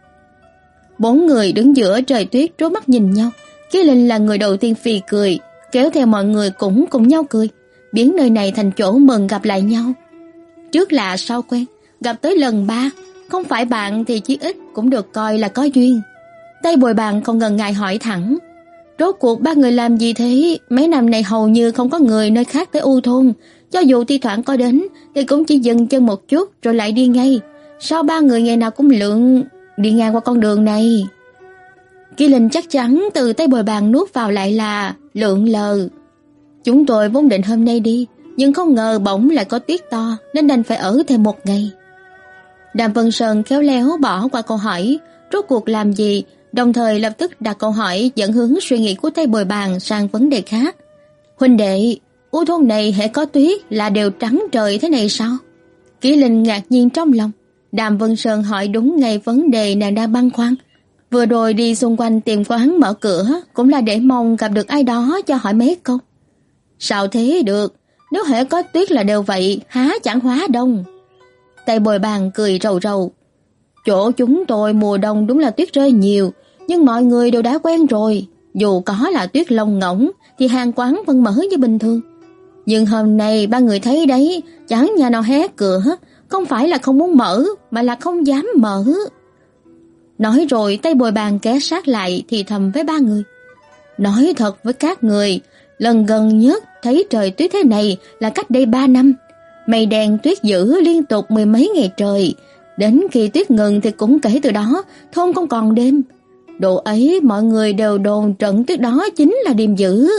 Bốn người đứng giữa trời tuyết trố mắt nhìn nhau. Ký Linh là người đầu tiên phì cười, kéo theo mọi người cũng cùng nhau cười, biến nơi này thành chỗ mừng gặp lại nhau. Trước lạ sau quen, gặp tới lần ba, không phải bạn thì chí ít cũng được coi là có duyên. Tay bồi bàn không ngần ngại hỏi thẳng: rốt cuộc ba người làm gì thế? Mấy năm này hầu như không có người nơi khác tới U thôn, cho dù thi thoảng có đến thì cũng chỉ dừng chân một chút rồi lại đi ngay. Sao ba người ngày nào cũng lượn đi ngang qua con đường này? Kỳ Linh chắc chắn từ tay bồi bàn nuốt vào lại là lượn lờ. Chúng tôi vốn định hôm nay đi, nhưng không ngờ bỗng lại có tuyết to nên đành phải ở thêm một ngày. Đàm Vân Sơn khéo léo bỏ qua câu hỏi rốt cuộc làm gì, đồng thời lập tức đặt câu hỏi dẫn hướng suy nghĩ của tay bồi bàn sang vấn đề khác. Huynh đệ, U thôn này hễ có tuyết là đều trắng trời thế này sao? Kỳ Linh ngạc nhiên trong lòng. Đàm Vân Sơn hỏi đúng ngay vấn đề nàng đang băn khoăn. Vừa rồi đi xung quanh tìm quán mở cửa cũng là để mong gặp được ai đó cho hỏi mấy câu. Sao thế được, nếu hễ có tuyết là đều vậy, há chẳng hóa đông. Tay bồi bàn cười rầu rầu. Chỗ chúng tôi mùa đông đúng là tuyết rơi nhiều, nhưng mọi người đều đã quen rồi. Dù có là tuyết lông ngỗng thì hàng quán vẫn mở như bình thường. Nhưng hôm nay ba người thấy đấy, chẳng nhà nào hé cửa, không phải là không muốn mở mà là không dám mở. Nói rồi tay bồi bàn ghé sát lại thì thầm với ba người. Nói thật với các người, lần gần nhất thấy trời tuyết thế này là cách đây ba năm. Mây đen tuyết dữ liên tục mười mấy ngày trời. Đến khi tuyết ngừng thì cũng kể từ đó thôn không còn đêm. Độ ấy mọi người đều đồn trận tuyết đó chính là đêm dữ.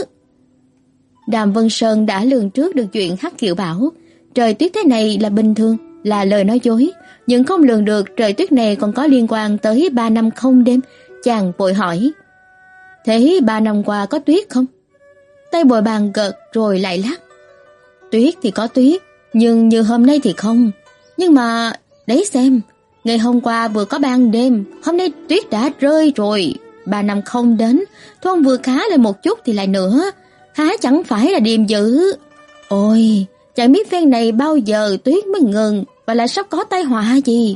Đàm Vân Sơn đã lường trước được chuyện Hắc Kiều bảo trời tuyết thế này là bình thường, là lời nói dối, nhưng không lường được trời tuyết này còn có liên quan tới ba năm không đêm. Chàng vội hỏi: thế ba năm qua có tuyết không? Tay bồi bàn gật rồi lại lắc. Tuyết thì có tuyết, nhưng như hôm nay thì không. Nhưng mà đấy xem, ngày hôm qua vừa có ban đêm, hôm nay tuyết đã rơi rồi. Ba năm không đến, thôn vừa khá lên một chút thì lại nữa, há chẳng phải là điềm dữ. Ôi, chẳng biết phen này bao giờ tuyết mới ngừng, và lại sắp có tai họa gì.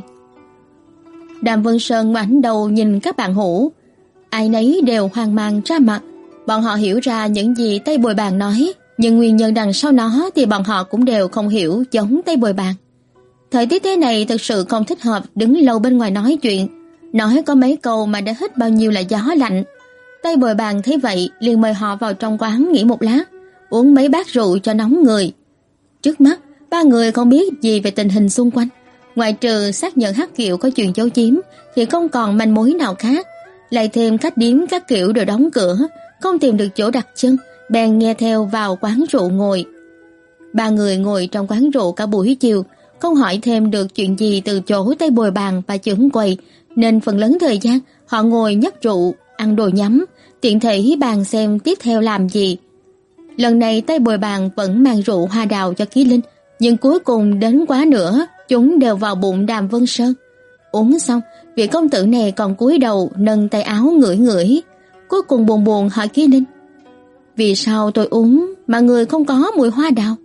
Đàm Vân Sơn ngoảnh đầu nhìn các bạn hữu, ai nấy đều hoang mang ra mặt. Bọn họ hiểu ra những gì tay bồi bàn nói, nhưng nguyên nhân đằng sau nó thì bọn họ cũng đều không hiểu giống tay bồi bàn. Thời tiết thế này thực sự không thích hợp đứng lâu bên ngoài nói chuyện. Nói có mấy câu mà đã hít bao nhiêu là gió lạnh. Tay bồi bàn thấy vậy liền mời họ vào trong quán nghỉ một lát, uống mấy bát rượu cho nóng người. Trước mắt ba người không biết gì về tình hình xung quanh, ngoại trừ xác nhận Hắc Kiều có chuyện giấu giếm thì không còn manh mối nào khác. Lại thêm khách điếm các kiểu đều đóng cửa, không tìm được chỗ đặt chân, bèn nghe theo vào quán rượu ngồi. Ba người ngồi trong quán rượu cả buổi chiều, không hỏi thêm được chuyện gì từ chỗ tay bồi bàn và trưởng quầy, nên phần lớn thời gian họ ngồi nhấp rượu, ăn đồ nhắm, tiện thể bàn xem tiếp theo làm gì. Lần này tay bồi bàn vẫn mang rượu hoa đào cho Kỳ Linh, nhưng cuối cùng đến quá nữa, chúng đều vào bụng Đàm Vân Sơn. Uống xong, vị công tử này còn cúi đầu nâng tay áo ngửi ngửi, cuối cùng buồn buồn hỏi Kỳ Linh: vì sao tôi uống mà người không có mùi hoa đào?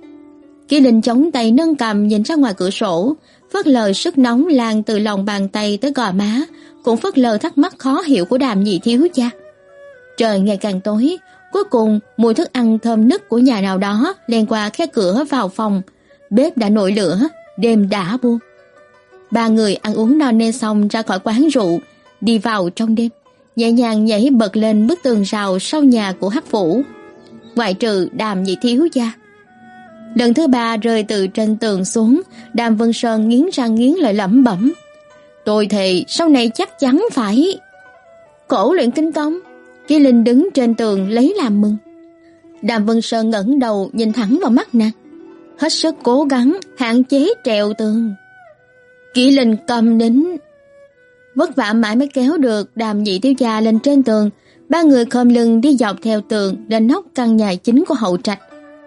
Kỳ Linh chống tay nâng cằm nhìn ra ngoài cửa sổ, phớt lờ sức nóng lan từ lòng bàn tay tới gò má, cũng phớt lờ thắc mắc khó hiểu của Đàm nhị thiếu gia. Trời ngày càng tối, cuối cùng mùi thức ăn thơm nức của nhà nào đó len qua khe cửa vào phòng. Bếp đã nổi lửa, đêm đã buông. Ba người ăn uống no nê xong ra khỏi quán rượu, đi vào trong đêm, nhẹ nhàng nhảy bật lên bức tường rào sau nhà của Hắc phủ. Ngoại trừ Đàm nhị thiếu gia. Lần thứ ba rơi từ trên tường xuống, Đàm Vân Sơn nghiến răng nghiến lợi lẩm bẩm: tôi thề sau này chắc chắn phải cổ luyện kinh công. Kỳ Linh đứng trên tường lấy làm mừng. Đàm Vân Sơn ngẩng đầu nhìn thẳng vào mắt nàng, hết sức cố gắng hạn chế trèo tường. Kỳ Linh cầm nín, vất vả mãi mới kéo được Đàm nhị thiếu gia lên trên tường. Ba người khom lưng đi dọc theo tường lên nóc căn nhà chính của hậu trạch.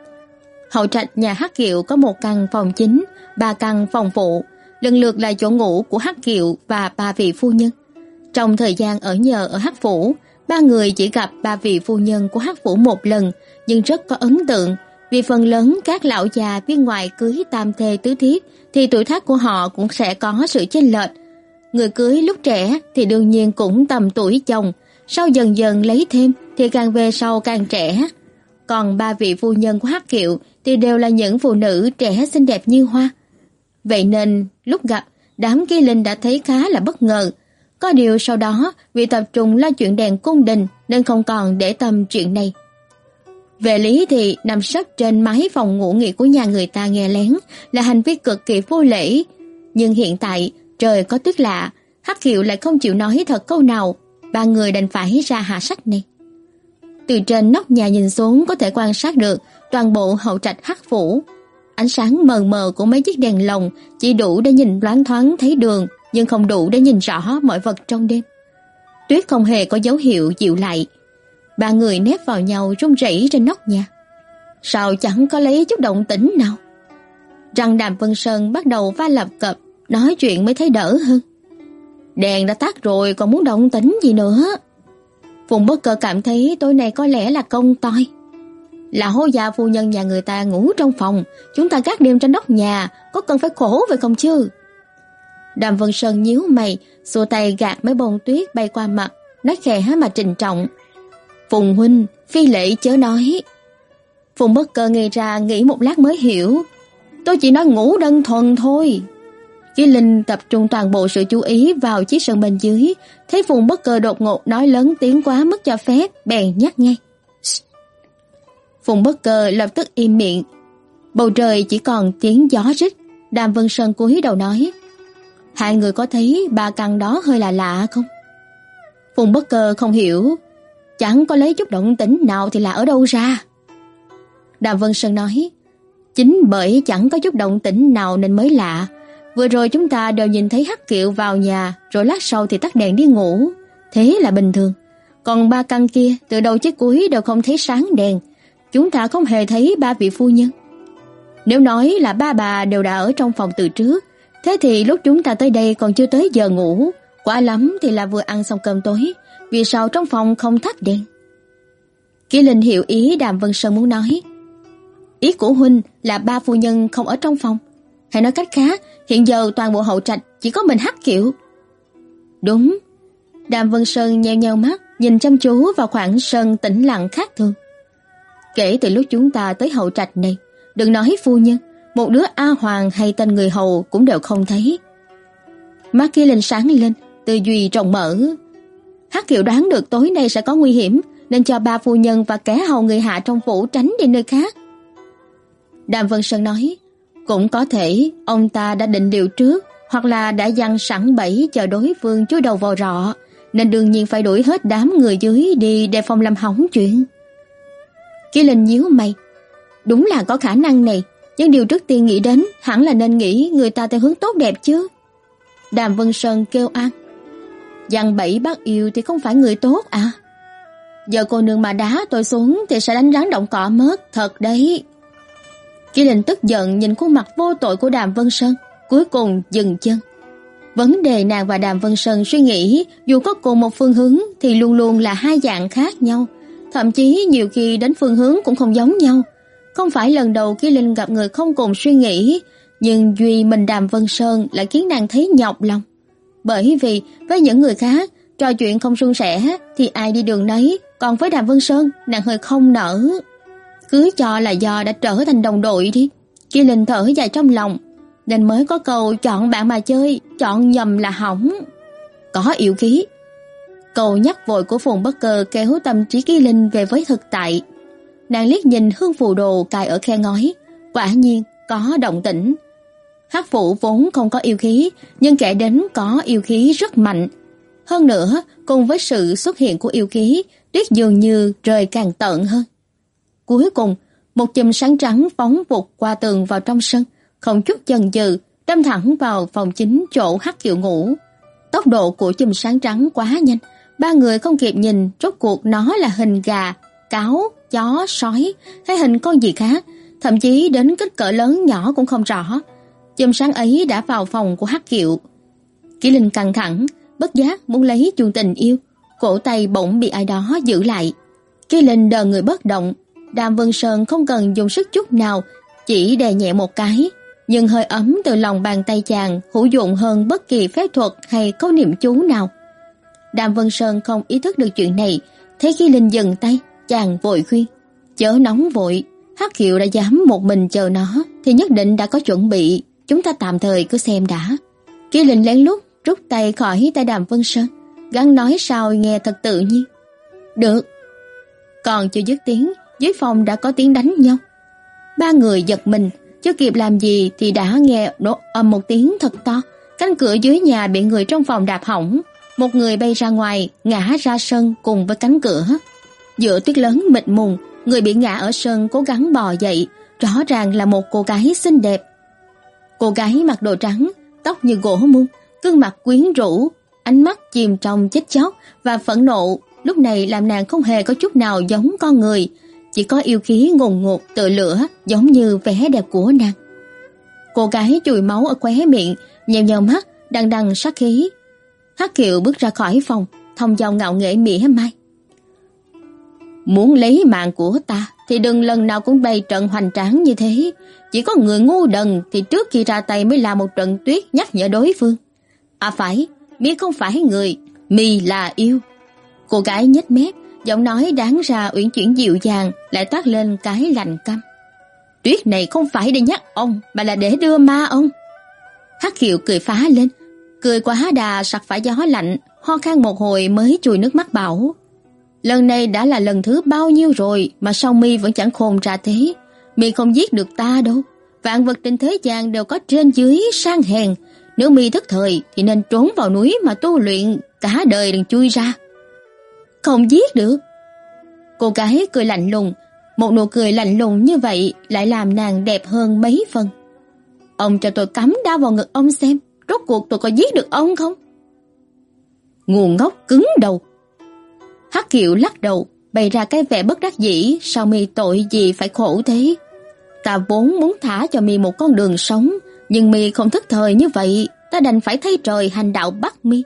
Hậu trạch nhà Hắc Kiều có một căn phòng chính, ba căn phòng phụ, lần lượt là chỗ ngủ của Hắc Kiều và ba vị phu nhân. Trong thời gian ở nhờ ở Hắc phủ, ba người chỉ gặp ba vị phu nhân của Hắc phủ một lần, nhưng rất có ấn tượng, vì phần lớn các lão già bên ngoài cưới tam thê tứ thiếp thì tuổi tác của họ cũng sẽ có sự chênh lệch. Người cưới lúc trẻ thì đương nhiên cũng tầm tuổi chồng, sau dần dần lấy thêm thì càng về sau càng trẻ. Còn ba vị phu nhân của Hắc Kiệu thì đều là những phụ nữ trẻ xinh đẹp như hoa. Vậy nên lúc gặp, đám Ký Linh đã thấy khá là bất ngờ. Có điều sau đó vì tập trung lo chuyện đèn cung đình nên không còn để tâm chuyện này. Về lý thì nằm sấp trên mái phòng ngủ nghỉ của nhà người ta nghe lén là hành vi cực kỳ vô lễ. Nhưng hiện tại trời có tuyết lạ, Hắc Kiệu lại không chịu nói thật câu nào, ba người đành phải ra hạ sách này. Từ trên nóc nhà nhìn xuống có thể quan sát được toàn bộ hậu trạch Hắc phủ. Ánh sáng mờ mờ của mấy chiếc đèn lồng chỉ đủ để nhìn loáng thoáng thấy đường, nhưng không đủ để nhìn rõ mọi vật trong đêm. Tuyết không hề có dấu hiệu dịu lại. Ba người nép vào nhau run rẩy trên nóc nhà. Sao chẳng có lấy chút động tĩnh nào? Răng Đàm Vân Sơn bắt đầu va lập cập, nói chuyện mới thấy đỡ hơn. Đèn đã tắt rồi còn muốn động tĩnh gì nữa? Phùng Bất Cơ cảm thấy tối nay có lẽ là công toi. Lão gia phu nhân nhà người ta ngủ trong phòng, chúng ta gác đêm trên nóc nhà, có cần phải khổ vậy không chứ? Đàm Vân Sơn nhíu mày, xua tay gạt mấy bông tuyết bay qua mặt, nói khẽ mà trịnh trọng. Phùng huynh, phi lễ chớ nói. Phùng Bất Cơ ngây ra nghĩ một lát mới hiểu. Tôi chỉ nói ngủ đơn thuần thôi. Chí Linh tập trung toàn bộ sự chú ý vào chiếc sân bên dưới, thấy Phùng Bất Cơ đột ngột nói lớn tiếng quá mức cho phép, bèn nhắc ngay. Phùng Bất Cơ lập tức im miệng. Bầu trời chỉ còn tiếng gió rít. Đàm Vân Sơn cúi đầu nói, hai người có thấy ba căn đó hơi là lạ không? Phùng Bất Cơ không hiểu, chẳng có lấy chút động tĩnh nào thì là ở đâu ra? Đàm Vân Sơn nói, chính bởi chẳng có chút động tĩnh nào nên mới lạ. Vừa rồi chúng ta đều nhìn thấy Hắc Kiệu vào nhà, rồi lát sau thì tắt đèn đi ngủ, thế là bình thường. Còn ba căn kia từ đầu chí cuối đều không thấy sáng đèn, chúng ta không hề thấy ba vị phu nhân. Nếu nói là ba bà đều đã ở trong phòng từ trước, thế thì lúc chúng ta tới đây còn chưa tới giờ ngủ, quả lắm thì là vừa ăn xong cơm tối, vì sao trong phòng không thắp đèn? Ký Linh hiểu ý Đàm Vân Sơn muốn nói. Ý của huynh là ba phu nhân không ở trong phòng, hay nói cách khác, hiện giờ toàn bộ hậu trạch chỉ có mình Hắc Kiệu. Đúng. Đàm Vân Sơn nheo nheo mắt, nhìn chăm chú vào khoảng sân tĩnh lặng khác thường. Kể từ lúc chúng ta tới hậu trạch này, đừng nói phu nhân, một đứa A Hoàng hay tên người hầu cũng đều không thấy. Mắt Ký Linh sáng lên, tư duy rộng mở. Hắc Kiệu đoán được tối nay sẽ có nguy hiểm, nên cho ba phu nhân và kẻ hầu người hạ trong phủ tránh đi nơi khác. Đàm Vân Sơn nói, cũng có thể ông ta đã định điều trước, hoặc là đã dằn sẵn bẫy chờ đối phương chui đầu vào rọ, nên đương nhiên phải đuổi hết đám người dưới đi để phòng làm hỏng chuyện. Ký Linh nhíu mày, đúng là có khả năng này, nhưng điều trước tiên nghĩ đến hẳn là nên nghĩ người ta theo hướng tốt đẹp chứ. Đàm Vân Sơn kêu an, dằn bẫy bắt yêu thì không phải người tốt à? Giờ cô nương mà đá tôi xuống thì sẽ đánh rắn động cỏ mất, thật đấy. Ký Linh tức giận nhìn khuôn mặt vô tội của Đàm Vân Sơn, cuối cùng dừng chân. Vấn đề nàng và Đàm Vân Sơn suy nghĩ dù có cùng một phương hướng thì luôn luôn là hai dạng khác nhau, thậm chí nhiều khi đến phương hướng cũng không giống nhau. Không phải lần đầu Ký Linh gặp người không cùng suy nghĩ, nhưng duy mình Đàm Vân Sơn lại khiến nàng thấy nhọc lòng. Bởi vì với những người khác trò chuyện không suôn sẻ thì ai đi đường nấy, còn với Đàm Vân Sơn nàng hơi không nỡ. Cứ cho là do đã trở thành đồng đội đi. Ký Linh thở dài trong lòng, nên mới có câu chọn bạn mà chơi, chọn nhầm là hỏng. Có yêu khí. Câu nhắc vội của Phùng Bất Cơ kéo tâm trí Ký Linh về với thực tại. Nàng liếc nhìn hương phù đồ cài ở khe ngói, quả nhiên có động tĩnh. Hắc phủ vốn không có yêu khí, nhưng kẻ đến có yêu khí rất mạnh. Hơn nữa, cùng với sự xuất hiện của yêu khí, tuyết dường như trời càng tận hơn. Cuối cùng, một chùm sáng trắng phóng vụt qua tường vào trong sân, không chút chần chừ, đâm thẳng vào phòng chính chỗ Hắc Kiệu ngủ. Tốc độ của chùm sáng trắng quá nhanh, ba người không kịp nhìn rốt cuộc nó là hình gà, cáo, chó, sói hay hình con gì khác, thậm chí đến kích cỡ lớn nhỏ cũng không rõ. Chùm sáng ấy đã vào phòng của Hắc Kiệu. Ký Linh căng thẳng, bất giác muốn lấy chuông tình yêu, cổ tay bỗng bị ai đó giữ lại. Kỳ Linh đờ người bất động, Đàm Vân Sơn không cần dùng sức chút nào, chỉ đè nhẹ một cái, nhưng hơi ấm từ lòng bàn tay chàng hữu dụng hơn bất kỳ phép thuật hay câu niệm chú nào. Đàm Vân Sơn không ý thức được chuyện này, thấy Kỳ Linh dừng tay, chàng vội khuyên: "Chớ nóng vội, Hắc Kiệu đã dám một mình chờ nó thì nhất định đã có chuẩn bị, chúng ta tạm thời cứ xem đã." Kỳ Linh lén lút rút tay khỏi tay Đàm Vân Sơn, gắng nói sao nghe thật tự nhiên: "Được." Còn chưa dứt tiếng, dưới phòng đã có tiếng đánh nhau. Ba người giật mình, chưa kịp làm gì thì đã nghe nổ ầm một tiếng thật to, cánh cửa dưới nhà bị người trong phòng đạp hỏng, một người bay ra ngoài, ngã ra sân cùng với cánh cửa. Giữa tuyết lớn mịt mùng, người bị ngã ở sân cố gắng bò dậy, rõ ràng là một cô gái xinh đẹp. Cô gái mặc đồ trắng, tóc như gỗ mung, gương mặt quyến rũ, ánh mắt chìm trong chết chóc và phẫn nộ, lúc này làm nàng không hề có chút nào giống con người, chỉ có yêu khí ngùn ngụt tựa lửa, giống như vẻ đẹp của nàng. Cô gái chùi máu ở khóe miệng, nheo nheo mắt, đằng đằng sát khí. Hắc Kiệu bước ra khỏi phòng, thông dong ngạo nghễ mỉa mai: "Muốn lấy mạng của ta thì đừng lần nào cũng bày trận hoành tráng như thế, chỉ có người ngu đần thì trước khi ra tay mới làm một trận tuyết nhắc nhở đối phương. À phải, mi không phải người, mi là yêu." Cô gái nhếch mép, giọng nói đáng ra uyển chuyển dịu dàng lại toát lên cái lạnh căm: "Tuyết này không phải để nhắc ông mà là để đưa ma ông." Hắc Kiệu cười phá lên, cười quá đà sặc phải gió lạnh, ho khan một hồi mới chùi nước mắt bảo: "Lần này đã là lần thứ bao nhiêu rồi mà sao mi vẫn chẳng khôn ra thế? Mi không giết được ta đâu, vạn vật trên thế gian đều có trên dưới sang hèn, nếu mi thất thời thì nên trốn vào núi mà tu luyện, cả đời đừng chui ra." "Không giết được." Cô gái cười lạnh lùng, một nụ cười lạnh lùng như vậy lại làm nàng đẹp hơn mấy phần. "Ông cho tôi cắm đao vào ngực ông xem, rốt cuộc tôi có giết được ông không?" "Ngu ngốc cứng đầu." Hắc Kiệu lắc đầu, bày ra cái vẻ bất đắc dĩ: "Sao mi tội gì phải khổ thế? Ta vốn muốn thả cho mi một con đường sống, nhưng mi không thức thời như vậy, ta đành phải thay trời hành đạo bắt mi."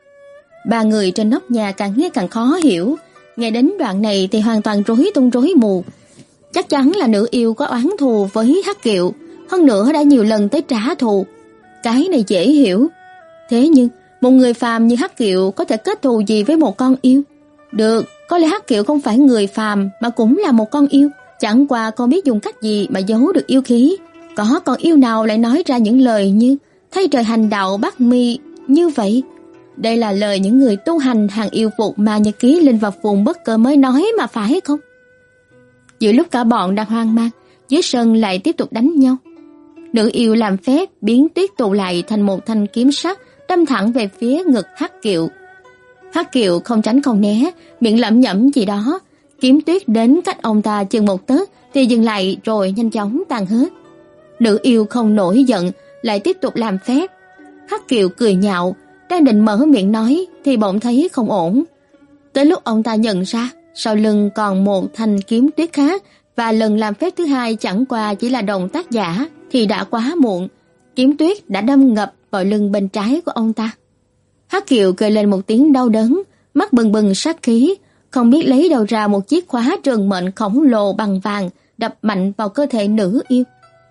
Ba người trên nóc nhà càng nghe càng khó hiểu, nghe đến đoạn này thì hoàn toàn rối tung rối mù. Chắc chắn là nữ yêu có oán thù với Hắc Kiệu, hơn nữa đã nhiều lần tới trả thù. Cái này dễ hiểu. Thế nhưng một người phàm như Hắc Kiệu có thể kết thù gì với một con yêu? Được, có lẽ Hắc Kiệu không phải người phàm mà cũng là một con yêu, chẳng qua con biết dùng cách gì mà giấu được yêu khí. Có con yêu nào lại nói ra những lời như thay trời hành đạo bắt mi như vậy? Đây là lời những người tu hành hàng yêu phục mà Nhật Ký Linh và Phùng Bất Cơ mới nói mà phải không? Giữa lúc cả bọn đang hoang mang, dưới sân lại tiếp tục đánh nhau. Nữ yêu làm phép biến tuyết tụ lại thành một thanh kiếm sắt, đâm thẳng về phía ngực Hắc Kiệu. Hắc Kiệu không tránh không né, miệng lẩm nhẩm gì đó. Kiếm tuyết đến cách ông ta chừng một tấc thì dừng lại rồi nhanh chóng tan hết. Nữ yêu không nổi giận, lại tiếp tục làm phép. Hắc Kiệu cười nhạo, đang định mở miệng nói thì bỗng thấy không ổn. Tới lúc ông ta nhận ra sau lưng còn một thanh kiếm tuyết khác và lần làm phép thứ hai chẳng qua chỉ là động tác giả thì đã quá muộn. Kiếm tuyết đã đâm ngập vào lưng bên trái của ông ta. Hắc Kiệu cười lên một tiếng đau đớn, mắt bừng bừng sát khí, không biết lấy đâu ra một chiếc khóa trường mệnh khổng lồ bằng vàng đập mạnh vào cơ thể nữ yêu.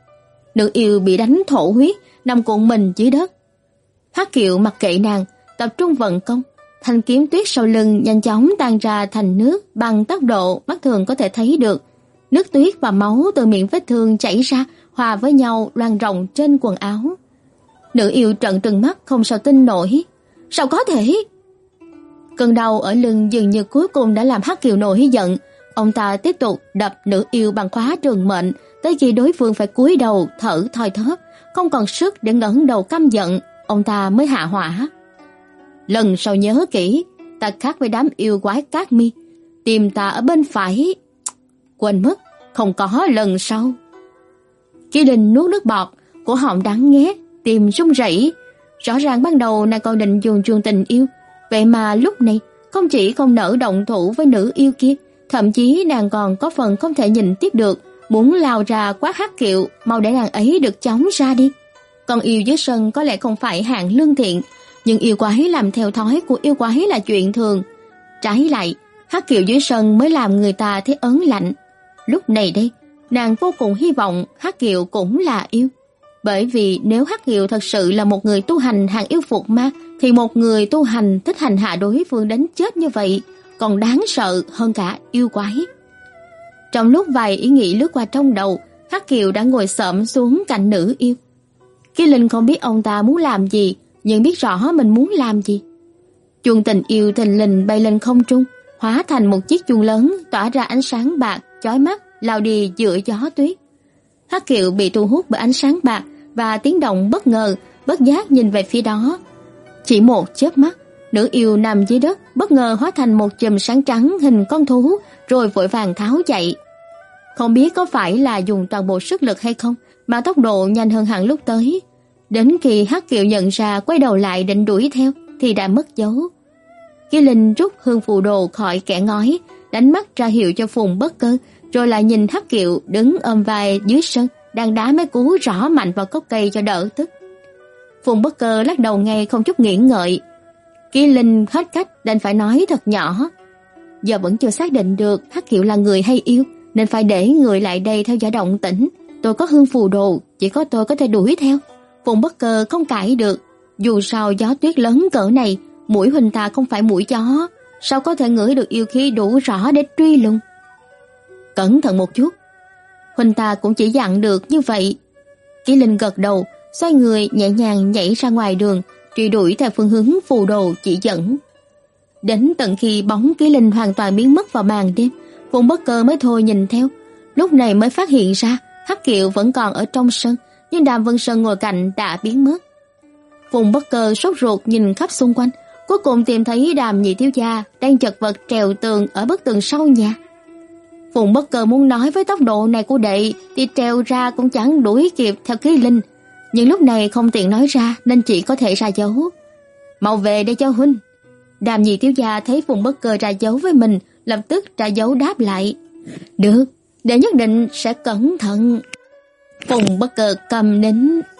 Nữ yêu bị đánh thổ huyết, nằm cuộn mình dưới đất. Hắc Kiệu mặc kệ nàng, tập trung vận công, thanh kiếm tuyết sau lưng nhanh chóng tan ra thành nước bằng tốc độ mắt thường có thể thấy được. Nước tuyết và máu từ miệng vết thương chảy ra, hòa với nhau loang rộng trên quần áo. Nữ yêu trợn trừng mắt không sao tin nổi. Sao có thể? Cơn đau ở lưng dường như cuối cùng đã làm Hắc Kiệu nổi giận. Ông ta tiếp tục đập nữ yêu bằng khóa trường mệnh tới khi đối phương phải cúi đầu thở thoi thóp, không còn sức để ngẩng đầu căm giận, ông ta mới hạ hỏa. Lần sau nhớ kỹ, ta khác với đám yêu quái Cát Mi, tìm ta ở bên phải. Quên mất, không có lần sau. Kỳ Linh nuốt nước bọt, cổ họng đắng nghét, tim run rẩy. Rõ ràng ban đầu nàng còn định dùng chuông tình yêu, vậy mà lúc này không chỉ không nỡ động thủ với nữ yêu kia, thậm chí nàng còn có phần không thể nhìn tiếp được, muốn lao ra quát Hắc Kiệu, mau để nàng ấy được chóng ra đi. Con yêu dưới sân có lẽ không phải hạng lương thiện, Nhưng yêu quái làm theo thói của yêu quái là chuyện thường. Trái lại, Hắc Kiều dưới sân mới làm người ta thấy ớn lạnh. Lúc này đây, nàng vô cùng hy vọng Hắc Kiều cũng là yêu. Bởi vì nếu Hắc Kiều thật sự là một người tu hành hàng yêu phục ma, thì một người tu hành thích hành hạ đối phương đến chết như vậy còn đáng sợ hơn cả yêu quái. Trong lúc vài ý nghĩ lướt qua trong đầu, Hắc Kiều đã ngồi xổm xuống cạnh nữ yêu. Kỳ Linh không biết ông ta muốn làm gì, nhưng biết rõ mình muốn làm gì. Chuông tình yêu thình lình bay lên không trung, hóa thành một chiếc chuông lớn tỏa ra ánh sáng bạc chói mắt lao đi giữa gió tuyết. Hắc Kiều bị thu hút bởi ánh sáng bạc và tiếng động bất ngờ, bất giác nhìn về phía đó. Chỉ một chớp mắt, nữ yêu nằm dưới đất bất ngờ hóa thành một chùm sáng trắng hình con thú, rồi vội vàng tháo chạy. Không biết có phải là dùng toàn bộ sức lực hay không, mà tốc độ nhanh hơn hẳn lúc tới. Đến khi Hắc Kiều nhận ra quay đầu lại định đuổi theo thì đã mất dấu. Kỳ Linh rút hương phù đồ khỏi kẽ ngói, đánh mắt ra hiệu cho Phùng Bất Cơ, rồi lại nhìn Hắc Kiều đứng ôm vai dưới sân, đang đá mấy cú rõ mạnh vào gốc cây cho đỡ tức. Phùng Bất Cơ lắc đầu ngay không chút nghĩ ngợi. Kỳ Linh hết cách đành phải nói thật nhỏ: giờ vẫn chưa xác định được Hắc Kiều là người hay yêu, nên phải để người lại đây theo dõi động tĩnh. Tôi có hương phù đồ, chỉ có tôi có thể đuổi theo. Phùng Bất Cơ không cãi được, dù sao gió tuyết lớn cỡ này, mũi huynh ta không phải mũi chó, sao có thể ngửi được yêu khí đủ rõ để truy lùng. Cẩn thận một chút. Huynh ta cũng chỉ dặn được như vậy. Kỳ Linh gật đầu, xoay người nhẹ nhàng nhảy ra ngoài đường, truy đuổi theo phương hướng phù đồ chỉ dẫn. Đến tận khi bóng Kỳ Linh hoàn toàn biến mất vào màn đêm, Phùng Bất Cơ mới thôi nhìn theo. Lúc này mới phát hiện ra Hắc Kiều vẫn còn ở trong sân, nhưng Đàm Vân Sơn ngồi cạnh đã biến mất. Phùng Bất Cơ sốt ruột nhìn khắp xung quanh, cuối cùng tìm thấy Đàm nhị thiếu gia đang chật vật trèo tường ở bức tường sau nhà. Phùng Bất Cơ muốn nói với tốc độ này của đệ thì trèo ra cũng chẳng đuổi kịp theo Kỳ Linh, nhưng lúc này không tiện nói ra nên chỉ có thể ra dấu. Mau về đây cho huynh. Đàm nhị thiếu gia thấy Phùng Bất Cơ ra dấu với mình, lập tức ra dấu đáp lại. Được, đệ nhất định sẽ cẩn thận. Phùng Bất Cơ cầm nín.